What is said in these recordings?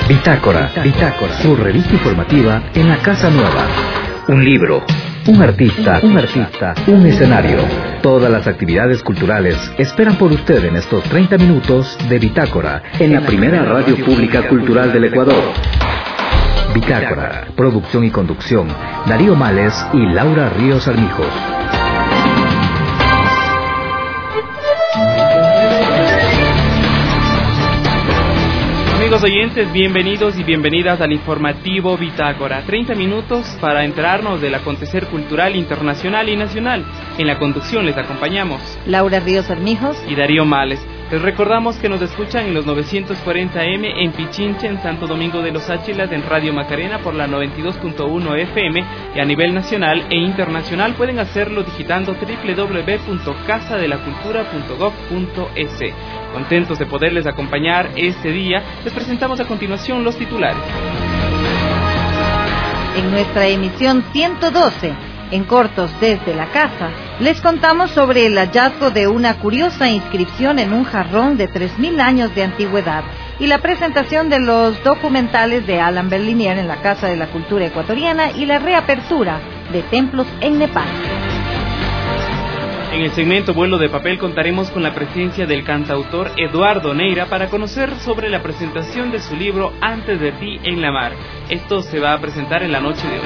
Bitácora, su revista informativa en la Casa Nueva. Un libro, un artista, un escenario. Todas las actividades culturales esperan por usted en estos 30 minutos de Bitácora, en la primera radio pública cultural del Ecuador. Bitácora, producción y conducción, Darío Males y Laura Ríos Armijos. Amigos oyentes, bienvenidos y bienvenidas al informativo Bitácora. 30 minutos para enterarnos del acontecer cultural internacional y nacional. En la conducción les acompañamos Laura Ríos Armijos y Darío Males. Les recordamos que nos escuchan en los 940M en Pichincha, en Santo Domingo de los Áchilas, en Radio Macarena por la 92.1 FM, y a nivel nacional e internacional pueden hacerlo digitando www.casadelacultura.gov.es. Contentos de poderles acompañar este día, les presentamos a continuación los titulares. En nuestra emisión 112, en Cortos desde la Casa, les contamos sobre el hallazgo de una curiosa inscripción en un jarrón de 3.000 años de antigüedad y la presentación de los documentales de Alan Berliner en la Casa de la Cultura Ecuatoriana y la reapertura de templos en Nepal. En el segmento Vuelo de Papel contaremos con la presencia del cantautor Eduardo Neira para conocer sobre la presentación de su libro Antes de ti en la mar. Esto se va a presentar en la noche de hoy.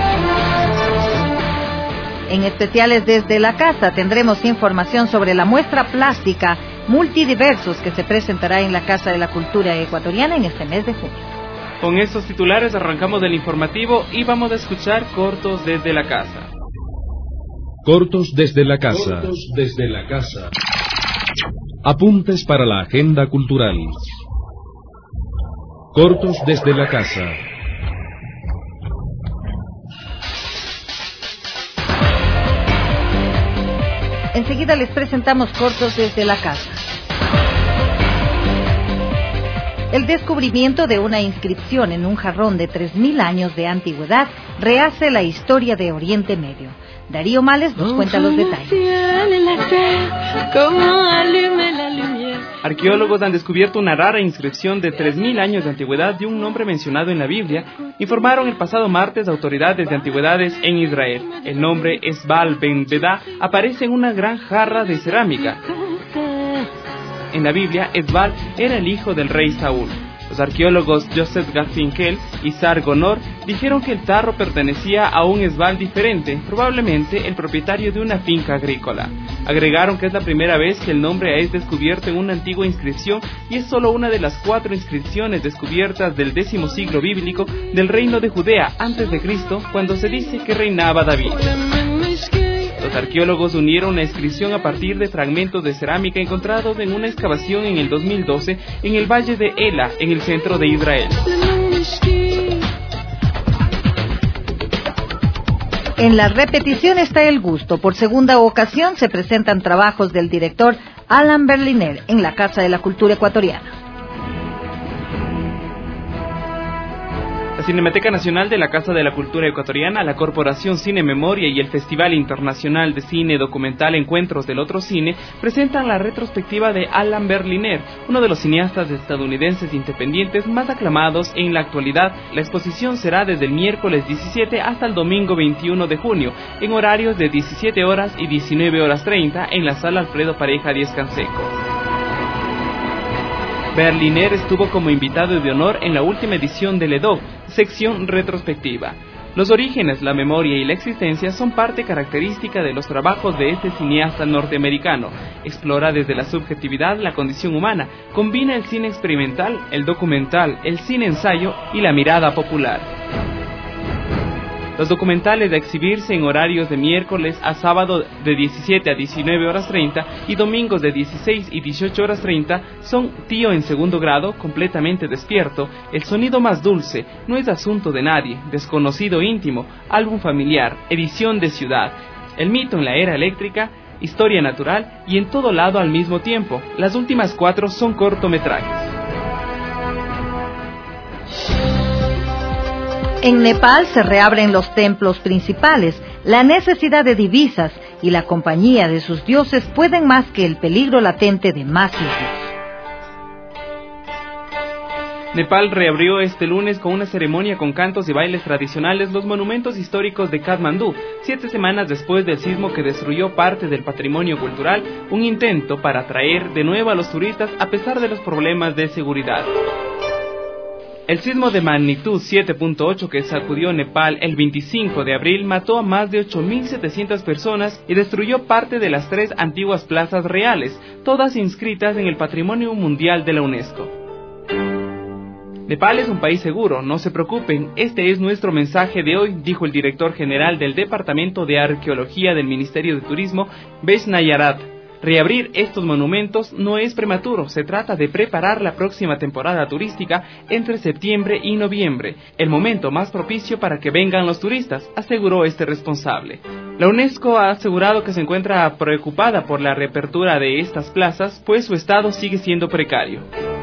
En especiales desde la casa tendremos información sobre la muestra plástica Multidiversos que se presentará en la Casa de la Cultura Ecuatoriana en este mes de junio. Con estos titulares arrancamos del informativo y vamos a escuchar Cortos desde la Casa. Cortos desde la Casa. Cortos desde la Casa. Apuntes para la agenda cultural. Cortos desde la Casa. Enseguida les presentamos Cortos desde la Casa. El descubrimiento de una inscripción en un jarrón de 3.000 años de antigüedad rehace la historia de Oriente Medio. Darío Males nos cuenta los detalles. Arqueólogos han descubierto una rara inscripción de 3.000 años de antigüedad de un nombre mencionado en la Biblia, informaron el pasado martes autoridades de antigüedades en Israel. El nombre Esbal Ben Bedá aparece en una gran jarra de cerámica. En la Biblia, Esbal era el hijo del rey Saúl. Los arqueólogos Joseph Garfinkel y Sar Gonor dijeron que el tarro pertenecía a un Esbal diferente, probablemente el propietario de una finca agrícola. Agregaron que es la primera vez que el nombre es descubierto en una antigua inscripción y es solo una de las 4 inscripciones descubiertas del 10º siglo bíblico del reino de Judea antes de Cristo, cuando se dice que reinaba David. Los arqueólogos unieron la inscripción a partir de fragmentos de cerámica encontrados en una excavación en el 2012 en el valle de Ela, en el centro de Israel. En la repetición está el gusto. Por segunda ocasión se presentan trabajos del director Alan Berliner en la Casa de la Cultura Ecuatoriana. La Cinemateca Nacional de la Casa de la Cultura Ecuatoriana, la Corporación Cine Memoria y el Festival Internacional de Cine Documental Encuentros del Otro Cine presentan la retrospectiva de Alan Berliner, uno de los cineastas estadounidenses independientes más aclamados en la actualidad. La exposición será desde el miércoles 17 hasta el domingo 21 de junio, en horarios de 17 horas y 19 horas 30 en la Sala Alfredo Pareja Díez Canseco. Berliner estuvo como invitado de honor en la última edición del EDOC, sección retrospectiva. Los orígenes, la memoria y la existencia son parte característica de los trabajos de este cineasta norteamericano. Explora desde la subjetividad la condición humana, combina el cine experimental, el documental, el cine ensayo y la mirada popular. Los documentales de exhibirse en horarios de miércoles a sábado de 17 a 19 horas 30 y domingos de 16 y 18 horas 30 son Tío en segundo grado, completamente despierto, El sonido más dulce, No es asunto de nadie, Desconocido íntimo, Álbum familiar, Edición de ciudad, El mito en la era eléctrica, Historia natural y En todo lado al mismo tiempo. Las últimas 4 son cortometrajes. En Nepal se reabren los templos principales. La necesidad de divisas y la compañía de sus dioses pueden más que el peligro latente de más hijos. Nepal reabrió este lunes con una ceremonia con cantos y bailes tradicionales los monumentos históricos de Katmandú, 7 semanas después del sismo que destruyó parte del patrimonio cultural, un intento para atraer de nuevo a los turistas a pesar de los problemas de seguridad. El sismo de magnitud 7.8 que sacudió Nepal el 25 de abril mató a más de 8.700 personas y destruyó parte de las 3 antiguas plazas reales, todas inscritas en el Patrimonio Mundial de la UNESCO. Nepal es un país seguro, no se preocupen, este es nuestro mensaje de hoy, dijo el director general del Departamento de Arqueología del Ministerio de Turismo, Besnayarat. Reabrir estos monumentos no es prematuro, se trata de preparar la próxima temporada turística entre septiembre y noviembre, el momento más propicio para que vengan los turistas, aseguró este responsable. La UNESCO ha asegurado que se encuentra preocupada por la reapertura de estas plazas, pues su estado sigue siendo precario.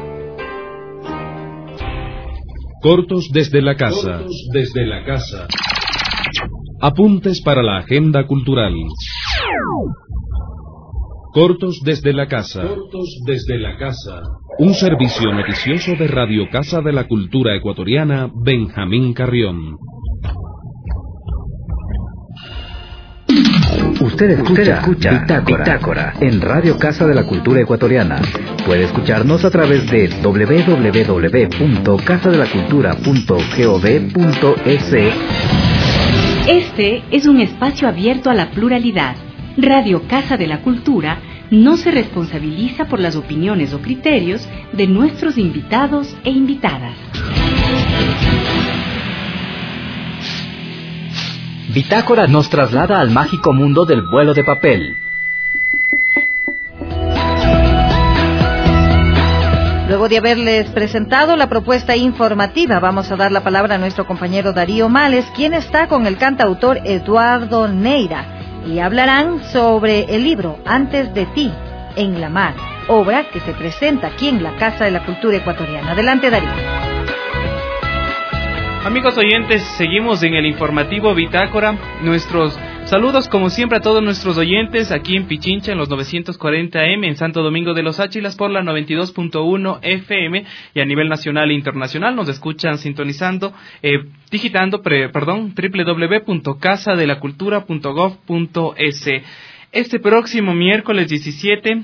Cortos desde la casa. Apuntes para la agenda cultural. Cortos desde la casa. Un servicio noticioso de Radio Casa de la Cultura Ecuatoriana, Benjamín Carrión. Usted escucha Bitácora en Radio Casa de la Cultura Ecuatoriana. Puede escucharnos a través de www.casadelacultura.gov.es. Este es un espacio abierto a la pluralidad. Radio Casa de la Cultura no se responsabiliza por las opiniones o criterios de nuestros invitados e invitadas. Bitácora nos traslada al mágico mundo del vuelo de papel. Luego de haberles presentado la propuesta informativa, vamos a dar la palabra a nuestro compañero Darío Males, quien está con el cantautor Eduardo Neira, y hablarán sobre el libro Antes de ti, en la mar, obra que se presenta aquí en la Casa de la Cultura Ecuatoriana. Adelante, Darío. Amigos oyentes, seguimos en el informativo Bitácora. Nuestros saludos, como siempre, a todos nuestros oyentes aquí en Pichincha, en los 940M, en Santo Domingo de los Áchilas, por la 92.1 FM, y a nivel nacional e internacional nos escuchan sintonizando, digitando, www.casadelacultura.gov.es. Este miércoles 17,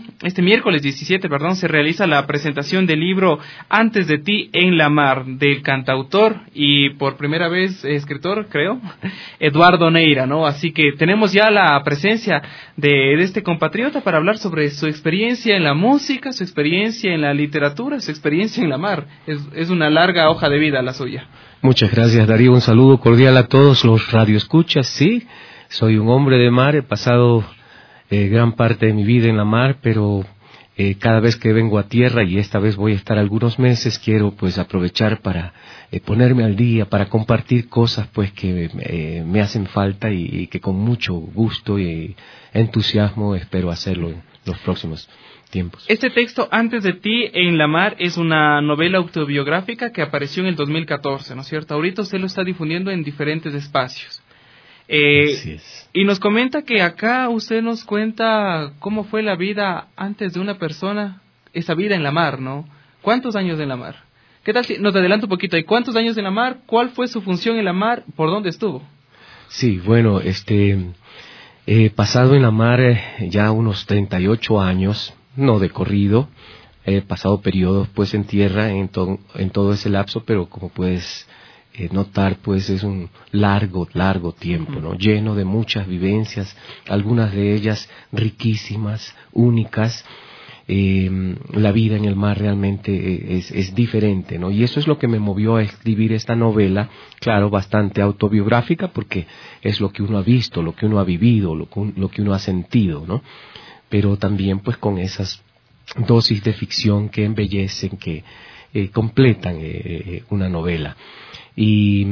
se realiza la presentación del libro Antes de ti en la mar, del cantautor y por primera vez escritor, creo, Eduardo Neira, ¿no? Así que tenemos ya la presencia de este compatriota para hablar sobre su experiencia en la música, su experiencia en la literatura, su experiencia en la mar. Es una larga hoja de vida la suya. Muchas gracias, Darío. Un saludo cordial a todos los radioescuchas. Sí, soy un hombre de mar, he pasado gran parte de mi vida en la mar, pero cada vez que vengo a tierra, y esta vez voy a estar algunos meses, quiero pues aprovechar para ponerme al día, para compartir cosas pues que me hacen falta y que con mucho gusto y entusiasmo espero hacerlo en los próximos tiempos. Este texto, Antes de ti en la mar, es una novela autobiográfica que apareció en el 2014, ¿no es cierto? Ahorita usted lo está difundiendo en diferentes espacios. Así es. Y nos comenta que acá usted nos cuenta cómo fue la vida antes de una persona, esa vida en la mar, ¿no? ¿Cuántos años en la mar? ¿Qué tal si nos adelanta un poquito? ¿Y cuántos años en la mar? ¿Cuál fue su función en la mar? ¿Por dónde estuvo? Sí, bueno, he pasado en la mar ya unos 38 años, no de corrido. He pasado periodos pues en tierra en todo ese lapso, pero como puedes notar, pues es un largo tiempo, ¿no? Lleno de muchas vivencias, algunas de ellas riquísimas, únicas. La vida en el mar realmente es diferente, ¿no? Y eso es lo que me movió a escribir esta novela, claro, bastante autobiográfica, porque es lo que uno ha visto, lo que uno ha vivido, lo que uno ha sentido, ¿no? Pero también pues con esas dosis de ficción que embellecen, que completan una novela. Y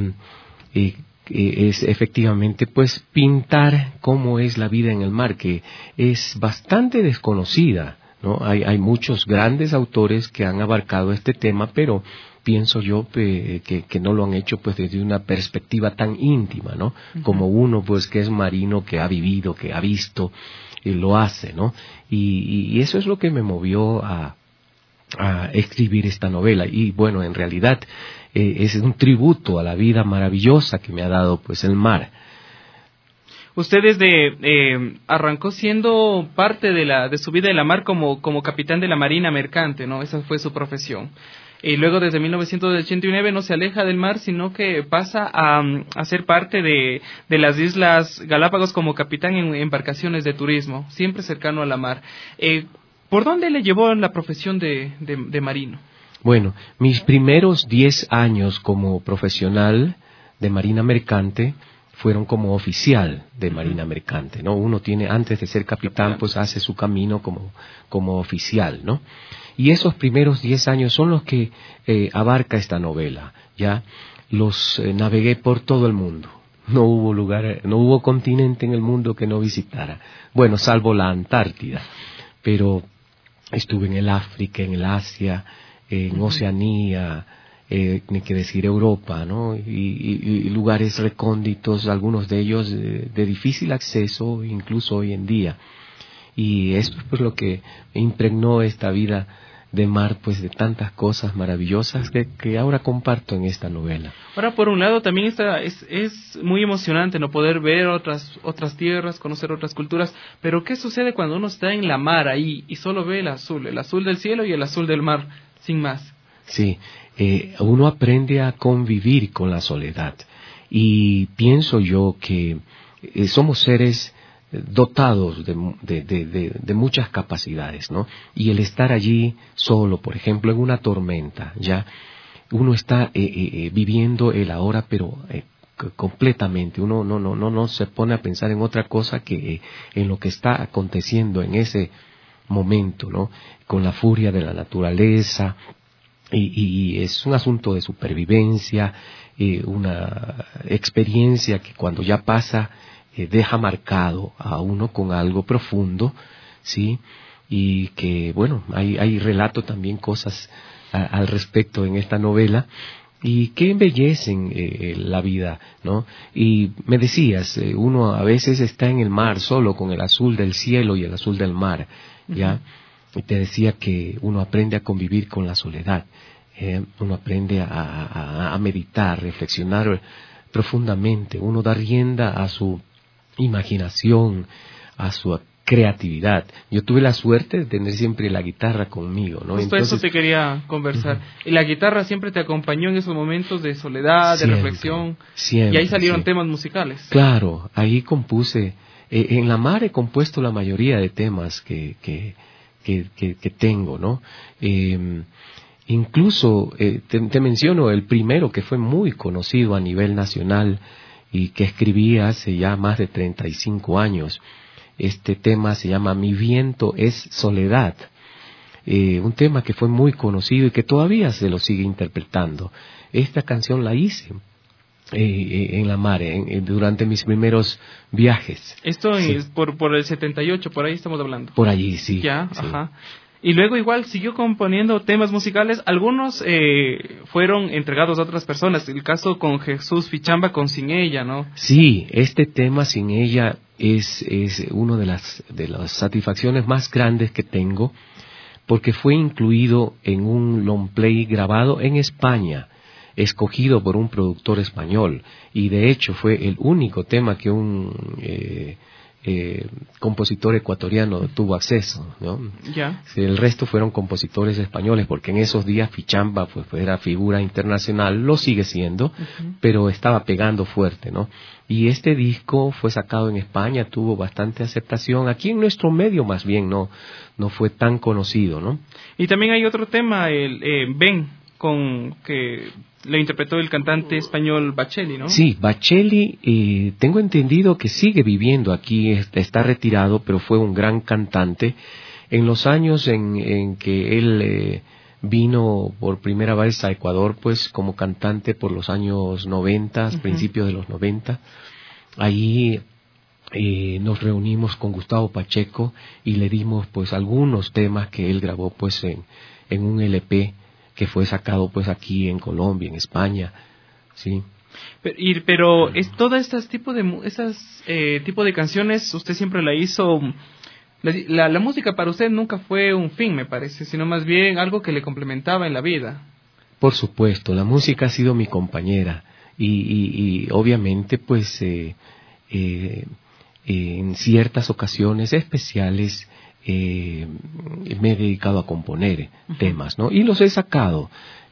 es efectivamente pues pintar cómo es la vida en el mar, que es bastante desconocida, ¿no? Hay muchos grandes autores que han abarcado este tema, pero pienso yo que no lo han hecho pues desde una perspectiva tan íntima, ¿no? Uh-huh. Como uno pues que es marino, que ha vivido, que ha visto, lo hace, ¿no? Y eso es lo que me movió a a escribir esta novela. Y bueno, en realidad es un tributo a la vida maravillosa que me ha dado pues el mar. Usted arrancó siendo parte de su vida de la mar como capitán de la marina mercante, ¿no? Esa fue su profesión. Y luego desde 1989 no se aleja del mar, sino que pasa a ser parte de las Islas Galápagos como capitán en embarcaciones de turismo, siempre cercano a la mar. ¿Por dónde le llevó la profesión de marino? Bueno, mis primeros 10 años como profesional de marina mercante fueron como oficial de marina mercante, ¿no? Uno tiene, antes de ser capitán, pues hace su camino como oficial, ¿no? Y esos primeros 10 años son los que abarca esta novela, ¿ya? Los navegué por todo el mundo. No hubo continente en el mundo que no visitara. Bueno, salvo la Antártida. Pero estuve en el África, en el Asia, en Oceanía, ni que decir Europa, ¿no? Y lugares recónditos, algunos de ellos de difícil acceso, incluso hoy en día. Y esto es pues lo que impregnó esta vida de mar, pues de tantas cosas maravillosas que ahora comparto en esta novela. Ahora, por un lado, también es muy emocionante no poder ver otras tierras, conocer otras culturas, pero ¿qué sucede cuando uno está en la mar ahí y solo ve el azul del cielo y el azul del mar, sin más? Sí, uno aprende a convivir con la soledad y pienso yo que somos seres dotados de muchas capacidades, ¿no? Y el estar allí solo, por ejemplo, en una tormenta, ya uno está viviendo el ahora, pero completamente. Uno no se pone a pensar en otra cosa que en lo que está aconteciendo en ese momento, ¿no? Con la furia de la naturaleza. Y es un asunto de supervivencia, una experiencia que cuando ya pasa deja marcado a uno con algo profundo, ¿sí? Y que, bueno, hay relato también cosas al respecto en esta novela y que embellecen la vida, ¿no? Y me decías, uno a veces está en el mar solo con el azul del cielo y el azul del mar, ¿ya? Uh-huh. Y te decía que uno aprende a convivir con la soledad, uno aprende a meditar, reflexionar profundamente, uno da rienda a su imaginación, a su creatividad. Yo tuve la suerte de tener siempre la guitarra conmigo, ¿no? Justo eso te quería conversar. Uh-huh. ¿Y la guitarra siempre te acompañó en esos momentos de soledad, siempre, de reflexión? Siempre. Y ahí salieron temas musicales. Claro, ahí compuse. En la mar he compuesto la mayoría de temas que tengo, ¿no? Incluso te menciono el primero que fue muy conocido a nivel nacional y que escribí hace ya más de 35 años. Este tema se llama Mi viento es soledad, un tema que fue muy conocido y que todavía se lo sigue interpretando. Esta canción la hice en la mar, durante mis primeros viajes. Esto sí. Es por el 78, por ahí estamos hablando. Por allí, sí. Ya, sí. Ajá. Y luego igual siguió componiendo temas musicales, algunos fueron entregados a otras personas, el caso con Jesús Fichamba con Sin Ella, ¿no? Sí, este tema Sin Ella es una de las satisfacciones más grandes que tengo, porque fue incluido en un long play grabado en España, escogido por un productor español, y de hecho fue el único tema que un compositor ecuatoriano tuvo acceso, ¿no? Ya. El resto fueron compositores españoles, porque en esos días Fichamba pues era figura internacional, lo sigue siendo, uh-huh. Pero estaba pegando fuerte, ¿no? Y este disco fue sacado en España, tuvo bastante aceptación. Aquí en nuestro medio más bien no fue tan conocido, ¿no? Y también hay otro tema, el Ven, que le interpretó el cantante español Bacheli, ¿no? Sí, Bacheli, tengo entendido que sigue viviendo aquí, está retirado, pero fue un gran cantante. En los años en que él vino por primera vez a Ecuador, pues como cantante por los años 90, uh-huh. Principios de los 90, ahí nos reunimos con Gustavo Pacheco y le dimos pues algunos temas que él grabó pues en un LP que fue sacado pues aquí en Colombia, en España, sí. Pero es todo este tipo de canciones, usted siempre la hizo La música para usted nunca fue un fin, me parece, sino más bien algo que le complementaba en la vida. Por supuesto, la música ha sido mi compañera y obviamente pues en ciertas ocasiones especiales me he dedicado a componer temas, ¿no? Y los he sacado.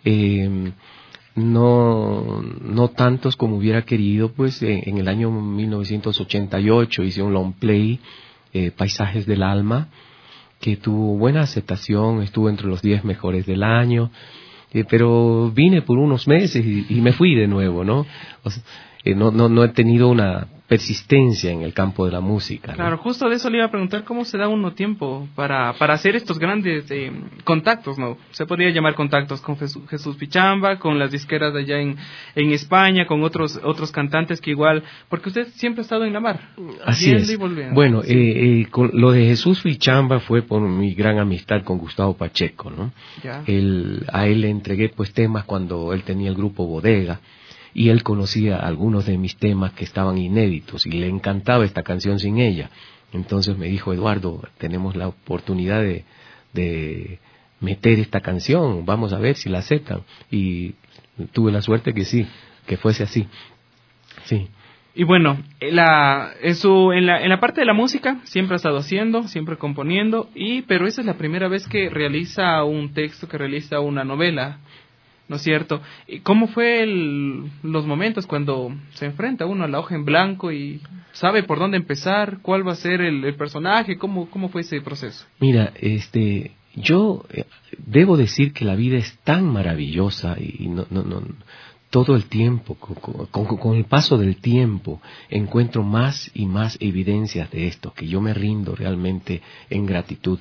No tantos como hubiera querido, pues en el año 1988 hice un long play, Paisajes del Alma, que tuvo buena aceptación, estuvo entre los 10 mejores del año, pero vine por unos meses y me fui de nuevo, ¿no? O sea, no he tenido una persistencia en el campo de la música, ¿no? Claro, justo de eso le iba a preguntar, ¿cómo se da uno tiempo para hacer estos grandes contactos, ¿no? Se podría llamar contactos con Jesús Pichamba, con las disqueras de allá en España, con otros cantantes que igual, porque usted siempre ha estado en la mar. Así es. Y volviendo. Bueno, con lo de Jesús Pichamba fue por mi gran amistad con Gustavo Pacheco, ¿no? Ya. A él le entregué pues temas cuando él tenía el grupo Bodega, y él conocía algunos de mis temas que estaban inéditos y le encantaba esta canción sin ella. Entonces me dijo, Eduardo, tenemos la oportunidad de meter esta canción, vamos a ver si la aceptan. Y tuve la suerte que sí, que fuese así. Sí. Y bueno, en la parte de la música siempre ha estado haciendo, siempre componiendo, pero esa es la primera vez que realiza un texto, que realiza una novela, ¿no es cierto? ¿Y cómo fue los momentos cuando se enfrenta uno a la hoja en blanco y sabe por dónde empezar, cuál va a ser el personaje? ¿Cómo fue ese proceso? Mira, yo debo decir que la vida es tan maravillosa y no todo el tiempo, con el paso del tiempo, encuentro más y más evidencias de esto, que yo me rindo realmente en gratitud.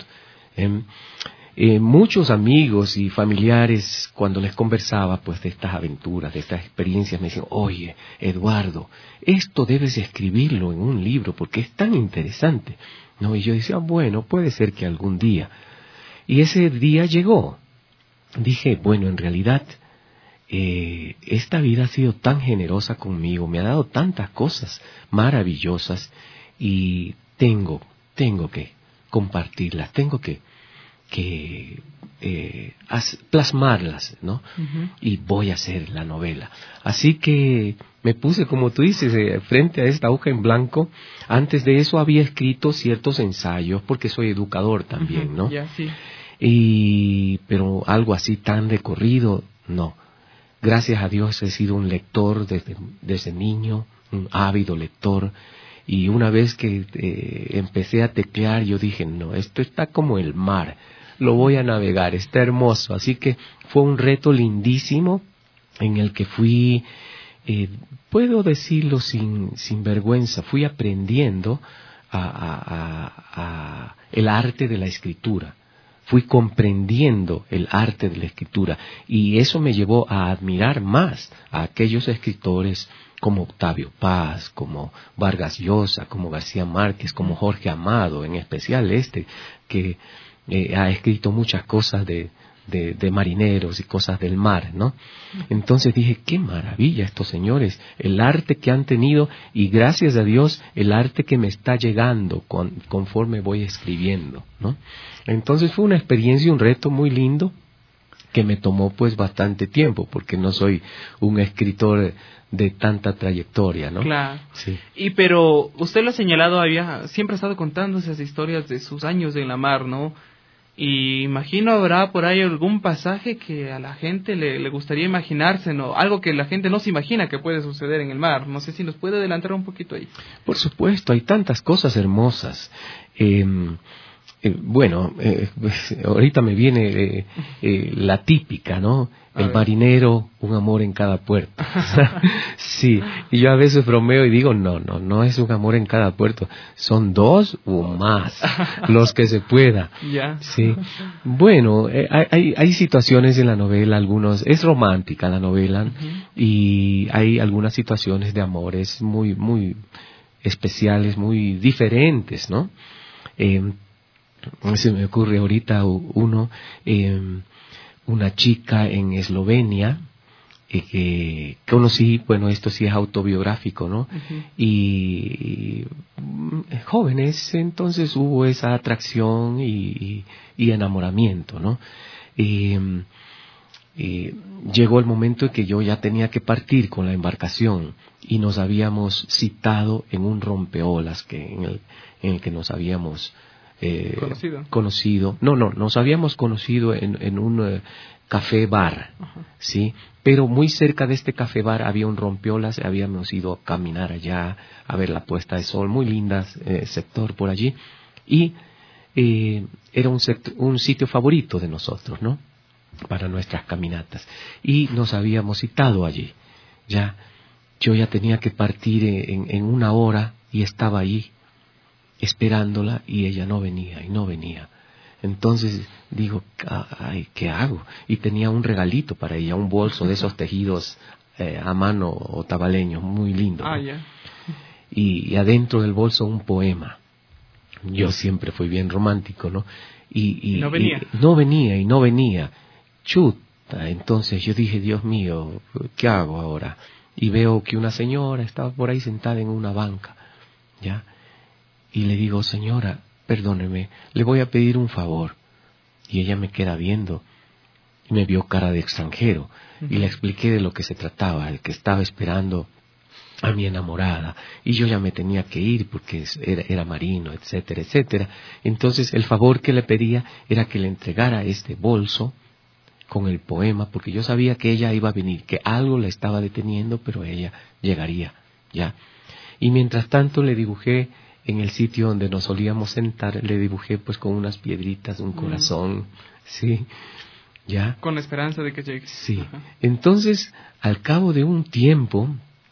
Muchos amigos y familiares, cuando les conversaba pues de estas aventuras, de estas experiencias, me decían, oye, Eduardo, esto debes escribirlo en un libro porque es tan interesante, ¿no? Y yo decía, bueno, puede ser que algún día. Y ese día llegó. Dije, bueno, en realidad, esta vida ha sido tan generosa conmigo, me ha dado tantas cosas maravillosas y tengo que compartirlas, tengo que plasmarlas, ¿no? Uh-huh. Y voy a hacer la novela. Así que me puse, como tú dices, frente a esta hoja en blanco. Antes de eso había escrito ciertos ensayos, porque soy educador también, uh-huh. ¿no? Yeah, sí. Pero algo así tan de corrido, no. Gracias a Dios he sido un lector desde niño, un ávido lector. Y una vez que empecé a teclear, yo dije, no, esto está como el mar, lo voy a navegar, está hermoso. Así que fue un reto lindísimo en el que fui, puedo decirlo sin vergüenza, fui aprendiendo el arte de la escritura. Fui comprendiendo el arte de la escritura y eso me llevó a admirar más a aquellos escritores como Octavio Paz, como Vargas Llosa, como García Márquez, como Jorge Amado, en especial que ha escrito muchas cosas de marineros y cosas del mar, ¿no? Entonces dije, qué maravilla estos señores, el arte que han tenido y gracias a Dios el arte que me está llegando conforme voy escribiendo, ¿no? Entonces fue una experiencia y un reto muy lindo que me tomó pues bastante tiempo porque no soy un escritor de tanta trayectoria, ¿no? Claro. Sí. Pero usted lo ha señalado, siempre ha estado contando esas historias de sus años en la mar, ¿no? Y imagino habrá por ahí algún pasaje que a la gente le gustaría imaginarse, ¿no? Algo que la gente no se imagina que puede suceder en el mar. No sé si nos puede adelantar un poquito ahí. Por supuesto, hay tantas cosas hermosas. Ahorita me viene la típica, ¿no? El marinero, un amor en cada puerto. Sí, y yo a veces bromeo y digo, no es un amor en cada puerto, son 2 o más, los que se pueda. Ya. Sí. Bueno, hay situaciones en la novela, es romántica la novela, uh-huh. Y hay algunas situaciones de amores muy, muy especiales, muy diferentes, ¿no? Se me ocurre ahorita una chica en Eslovenia, que conocí, bueno, esto sí es autobiográfico, ¿no? Uh-huh. Y jóvenes, entonces hubo esa atracción y enamoramiento, ¿no? Y llegó el momento en que yo ya tenía que partir con la embarcación y nos habíamos citado en un rompeolas en el que nos habíamos conocido. No, nos habíamos conocido en un café bar, uh-huh. ¿sí? Pero muy cerca de este café bar había un rompeolas, habíamos ido a caminar allá, a ver la puesta de sol, muy linda sector por allí, y era un sitio favorito de nosotros, ¿no? Para nuestras caminatas, y nos habíamos citado allí. Yo ya tenía que partir en 1 hora y estaba allí esperándola y ella no venía y no venía. Entonces digo, ay, ¿qué hago? Y tenía un regalito para ella, un bolso de esos tejidos a mano o tabaleños, muy lindo, ¿no? Yeah. Y adentro del bolso un poema. Yo siempre fui bien romántico, ¿no? Y no venía. Y no venía. Chuta, entonces yo dije, Dios mío, ¿qué hago ahora? Y veo que una señora estaba por ahí sentada en una banca, ¿ya? Y le digo, señora, perdóneme, le voy a pedir un favor. Y ella me queda viendo, y me vio cara de extranjero, uh-huh. Y le expliqué de lo que se trataba, el que estaba esperando a mi enamorada, y yo ya me tenía que ir porque era marino, etcétera, etcétera. Entonces el favor que le pedía era que le entregara este bolso con el poema, porque yo sabía que ella iba a venir, que algo la estaba deteniendo, pero ella llegaría, ¿ya? Y mientras tanto le dibujé en el sitio donde nos solíamos sentar, le dibujé pues con unas piedritas, un corazón, ¿sí? ¿Ya? Con la esperanza de que llegue. Sí. Ajá. Entonces, al cabo de un tiempo,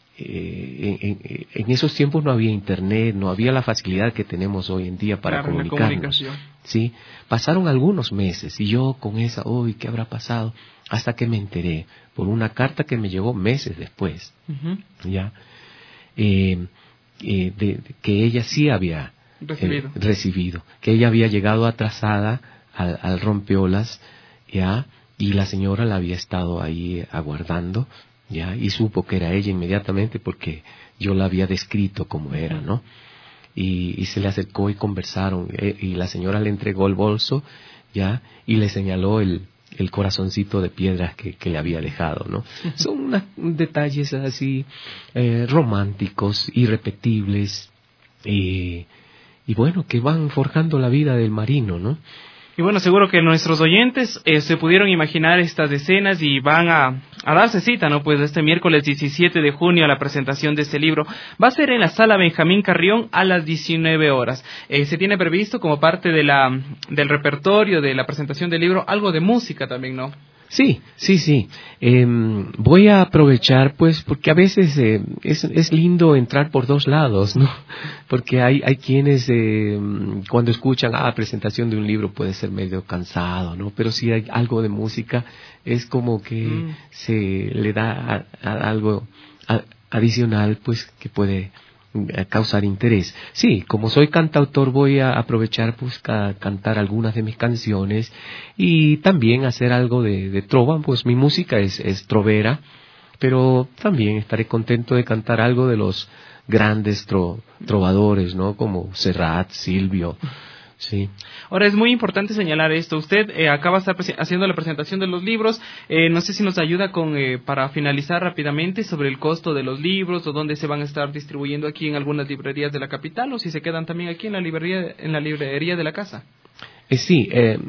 en esos tiempos no había internet, no había la facilidad que tenemos hoy en día para comunicarnos. Sí, pasaron algunos meses y yo con esa, uy, ¿qué habrá pasado? Hasta que me enteré por una carta que me llegó meses después, uh-huh. ¿Ya? Que ella sí había recibido, que ella había llegado atrasada al rompeolas, ¿ya? Y la señora la había estado ahí aguardando, ¿ya? Y supo que era ella inmediatamente porque yo la había descrito como era, ¿no? Y se le acercó y conversaron, y la señora le entregó el bolso, ¿ya? Y le señaló el corazoncito de piedras que le había dejado, ¿no? Son detalles así románticos, irrepetibles, y bueno, que van forjando la vida del marino, ¿no? Y bueno, seguro que nuestros oyentes se pudieron imaginar estas escenas y van a darse cita, ¿no? Pues este miércoles 17 de junio a la presentación de este libro. Va a ser en la Sala Benjamín Carrión a las 19 horas. Se tiene previsto como parte del repertorio de la presentación del libro algo de música también, ¿no? Sí. Voy a aprovechar, pues, porque a veces es lindo entrar por dos lados, ¿no? Porque hay quienes cuando escuchan presentación de un libro puede ser medio cansado, ¿no? Pero si hay algo de música es como que se le da algo adicional, pues, que puede causar interés. Sí, como soy cantautor voy a aprovechar pues a cantar algunas de mis canciones y también hacer algo de trova, pues mi música es trovera, pero también estaré contento de cantar algo de los grandes trovadores, ¿no? Como Serrat, Silvio. Sí. Ahora es muy importante señalar esto. Usted acaba de estar haciendo la presentación de los libros. No sé si nos ayuda para finalizar rápidamente sobre el costo de los libros o dónde se van a estar distribuyendo aquí en algunas librerías de la capital o si se quedan también aquí en la librería de la casa. Sí.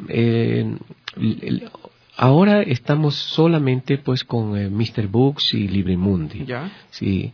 Ahora estamos solamente pues con Mr. Books y Librimundi. ¿Ya? Sí.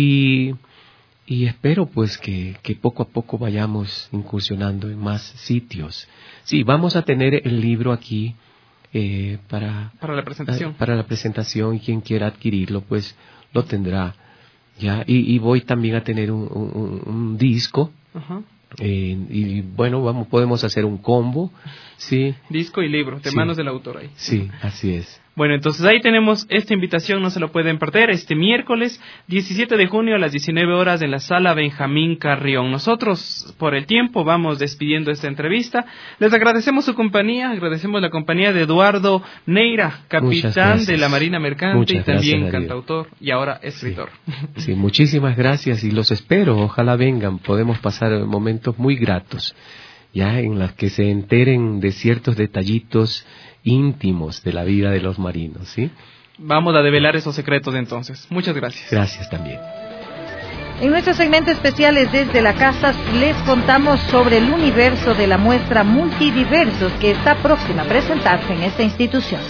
Y espero pues que poco a poco vayamos incursionando en más sitios. Sí, vamos a tener el libro aquí para la presentación. Para la presentación, y quien quiera adquirirlo pues lo tendrá. Ya, y voy también a tener un disco. Uh-huh. Y bueno, podemos hacer un combo, sí. Disco y libro, de sí. manos del autor ahí. Sí, así es. Bueno, entonces ahí tenemos esta invitación, no se lo pueden perder, este miércoles 17 de junio a las 19 horas en la sala Benjamín Carrión. Nosotros, por el tiempo, vamos despidiendo esta entrevista. Les agradecemos su compañía, agradecemos la compañía de Eduardo Neira, capitán de la Marina Mercante y también cantautor y ahora escritor. Sí, muchísimas gracias y los espero, ojalá vengan, podemos pasar momentos muy gratos, ya en los que se enteren de ciertos detallitos íntimos de la vida de los marinos, ¿sí? Vamos a develar esos secretos entonces. Muchas gracias. Gracias también. En nuestro segmento especiales desde la casa les contamos sobre el universo de la muestra Multidiversos que está próxima a presentarse en esta institución.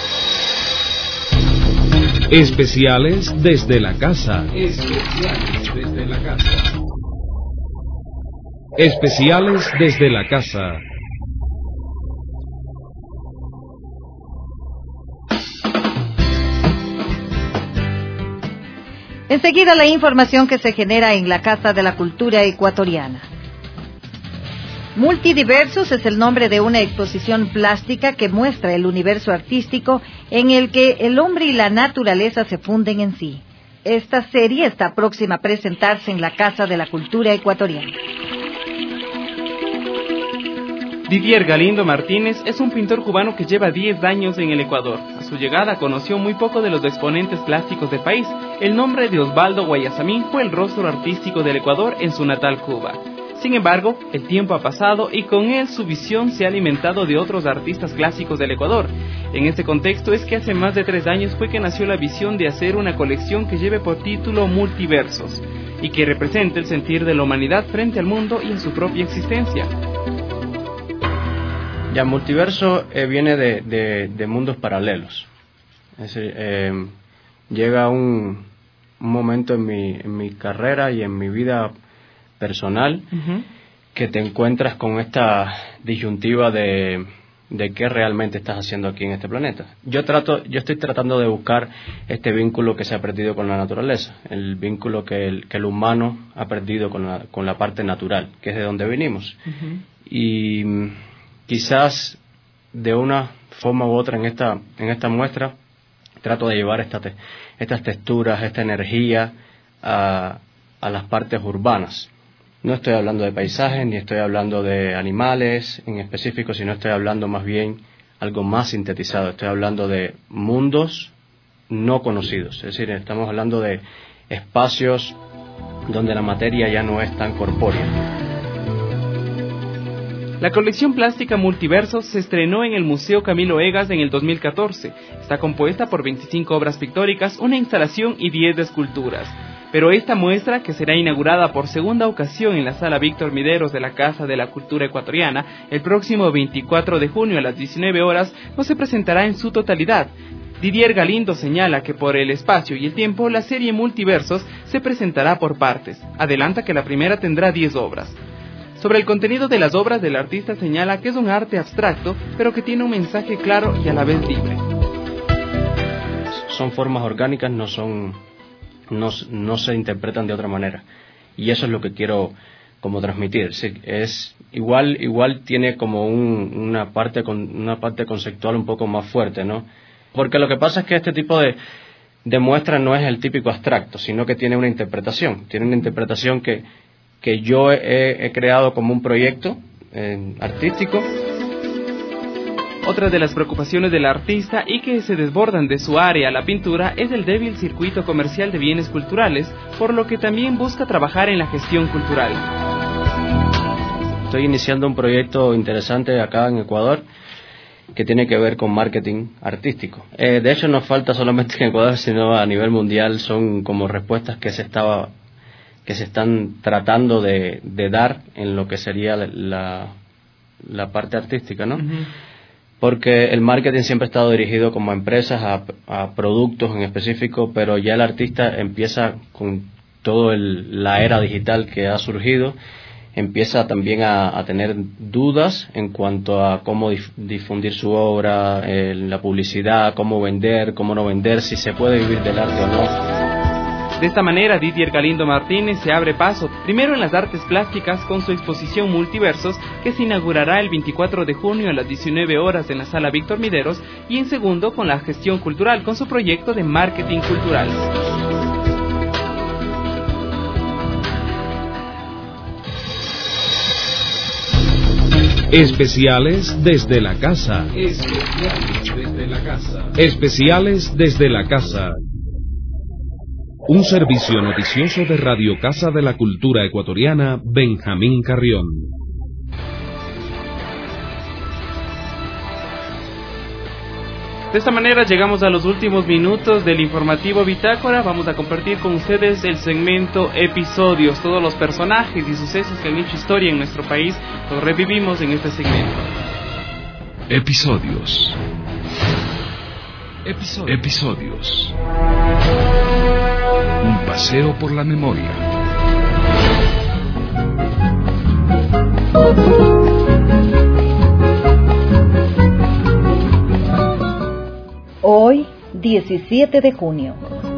Especiales desde la casa. Especiales desde la casa. Especiales desde la casa. Enseguida la información que se genera en la Casa de la Cultura Ecuatoriana. Multidiversos es el nombre de una exposición plástica que muestra el universo artístico en el que el hombre y la naturaleza se funden en sí. Esta serie está próxima a presentarse en la Casa de la Cultura Ecuatoriana. Didier Galindo Martínez es un pintor cubano que lleva 10 años en el Ecuador. A su llegada conoció muy poco de los exponentes plásticos del país. El nombre de Osvaldo Guayasamín fue el rostro artístico del Ecuador en su natal Cuba. Sin embargo, el tiempo ha pasado y con él su visión se ha alimentado de otros artistas clásicos del Ecuador. En este contexto es que hace más de 3 años fue que nació la visión de hacer una colección que lleve por título Multiversos y que represente el sentir de la humanidad frente al mundo y a su propia existencia. Ya, multiverso viene de mundos paralelos. Es decir, llega un momento en mi carrera y en mi vida personal que te encuentras con esta disyuntiva de qué realmente estás haciendo aquí en este planeta. Yo estoy tratando de buscar este vínculo que se ha perdido con la naturaleza, el vínculo que el humano ha perdido con la parte natural, que es de donde venimos. Y quizás de una forma u otra en esta muestra trato de llevar estas texturas, esta energía a las partes urbanas. No estoy hablando de paisajes, ni estoy hablando de animales en específico, sino estoy hablando más bien algo más sintetizado. Estoy hablando de mundos no conocidos, es decir, estamos hablando de espacios donde la materia ya no es tan corpórea. La colección plástica Multiversos se estrenó en el Museo Camilo Egas en el 2014. Está compuesta por 25 obras pictóricas, una instalación y 10 esculturas. Pero esta muestra, que será inaugurada por segunda ocasión en la Sala Víctor Mideros de la Casa de la Cultura Ecuatoriana, el próximo 24 de junio a las 19 horas, no se presentará en su totalidad. Didier Galindo señala que por el espacio y el tiempo, la serie Multiversos se presentará por partes. Adelanta que la primera tendrá 10 obras. Sobre el contenido de las obras del artista señala que es un arte abstracto, pero que tiene un mensaje claro y a la vez libre. Son formas orgánicas, no se interpretan de otra manera. Y eso es lo que quiero como transmitir. Es igual tiene como una parte conceptual un poco más fuerte, ¿no? Porque lo que pasa es que este tipo de muestra no es el típico abstracto, sino que tiene una interpretación. Tiene una interpretación que yo he creado como un proyecto artístico. Otra de las preocupaciones del artista y que se desbordan de su área, la pintura, es el débil circuito comercial de bienes culturales, por lo que también busca trabajar en la gestión cultural. Estoy iniciando un proyecto interesante acá en Ecuador que tiene que ver con marketing artístico. De hecho, no falta solamente en Ecuador, sino a nivel mundial. Son como respuestas que se están tratando de dar en lo que sería la parte artística, ¿no? Porque el marketing siempre ha estado dirigido como a empresas, a productos en específico, pero ya el artista empieza con toda la era digital que ha surgido, empieza también a tener dudas en cuanto a cómo difundir su obra, la publicidad, cómo vender, cómo no vender, si se puede vivir del arte o no. De esta manera, Didier Galindo Martínez se abre paso, primero en las artes plásticas con su exposición Multiversos, que se inaugurará el 24 de junio a las 19 horas en la Sala Víctor Mideros, y en segundo con la gestión cultural, con su proyecto de marketing cultural. Especiales desde la casa. Especiales desde la casa. Especiales desde la casa. Un servicio noticioso de Radio Casa de la Cultura Ecuatoriana, Benjamín Carrión. De esta manera llegamos a los últimos minutos del informativo Bitácora. Vamos a compartir con ustedes el segmento Episodios. Todos los personajes y sucesos que han hecho historia en nuestro país los revivimos en este segmento. Episodios. Episodios. Un paseo por la memoria. Hoy, 17 de junio.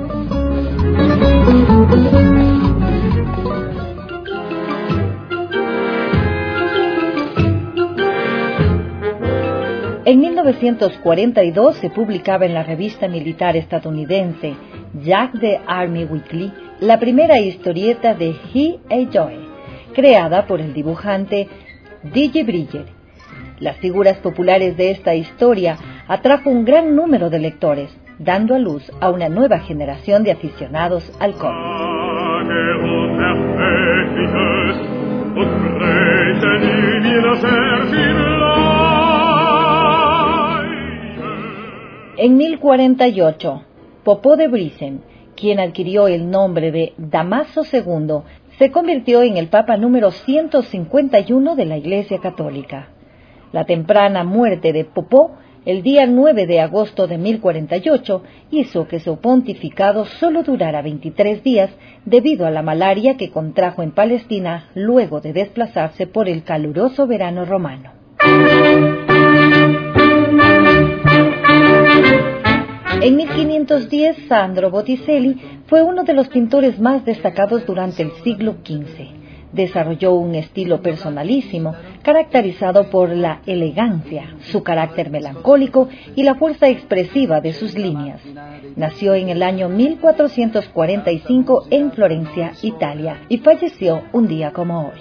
En 1942 se publicaba en la revista militar estadounidense Jack the Army Weekly la primera historieta de He. Joy, creada por el dibujante D.G. Bridger. Las figuras populares de esta historia atrajo un gran número de lectores, dando a luz a una nueva generación de aficionados al cómic. En 1048, Popó de Brisen, quien adquirió el nombre de Damaso II, se convirtió en el Papa número 151 de la Iglesia Católica. La temprana muerte de Popó, el día 9 de agosto de 1048, hizo que su pontificado solo durara 23 días debido a la malaria que contrajo en Palestina luego de desplazarse por el caluroso verano romano. En 1510, Sandro Botticelli fue uno de los pintores más destacados durante el siglo XV. Desarrolló un estilo personalísimo, caracterizado por la elegancia, su carácter melancólico y la fuerza expresiva de sus líneas. Nació en el año 1445 en Florencia, Italia, y falleció un día como hoy.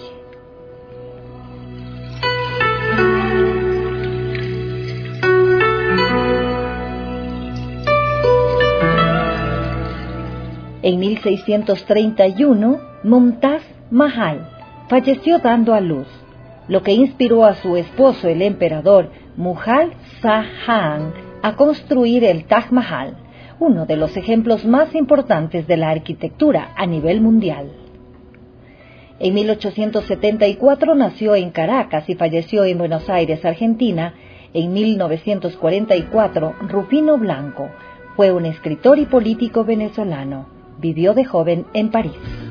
En 1631, Mumtaz Mahal falleció dando a luz, lo que inspiró a su esposo, el emperador Mughal Shah Jahan, a construir el Taj Mahal, uno de los ejemplos más importantes de la arquitectura a nivel mundial. En 1874 nació en Caracas y falleció en Buenos Aires, Argentina. En 1944, Rufino Blanco fue un escritor y político venezolano. Vivió de joven en París.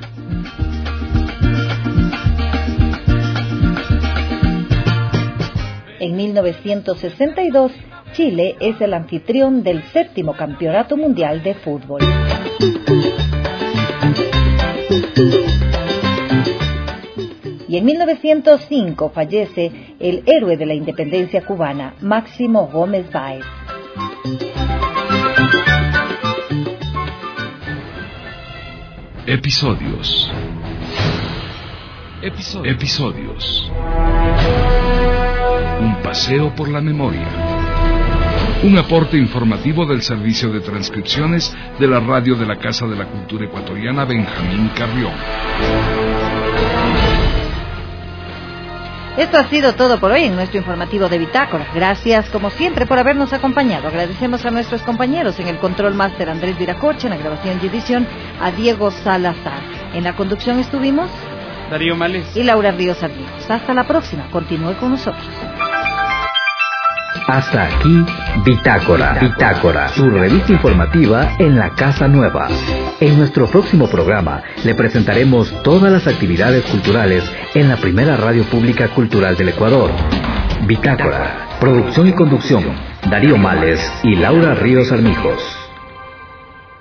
En 1962, Chile es el anfitrión del 7º Campeonato Mundial de Fútbol. Y en 1905 fallece el héroe de la independencia cubana, Máximo Gómez Báez. Episodios. Un paseo por la memoria. Un aporte informativo del Servicio de Transcripciones de la Radio de la Casa de la Cultura Ecuatoriana, Benjamín Carrión. Esto ha sido todo por hoy en nuestro informativo de Bitácora. Gracias, como siempre, por habernos acompañado. Agradecemos a nuestros compañeros en el Control Máster, Andrés Viracocha, en la grabación y edición, a Diego Salazar. En la conducción estuvimos Darío Males y Laura Ríos Armijos. Hasta la próxima. Continúe con nosotros. Hasta aquí Bitácora, su revista informativa en la Casa Nueva. En nuestro próximo programa le presentaremos todas las actividades culturales en la primera radio pública cultural del Ecuador. Bitácora, producción y conducción, Darío Males y Laura Ríos Armijos.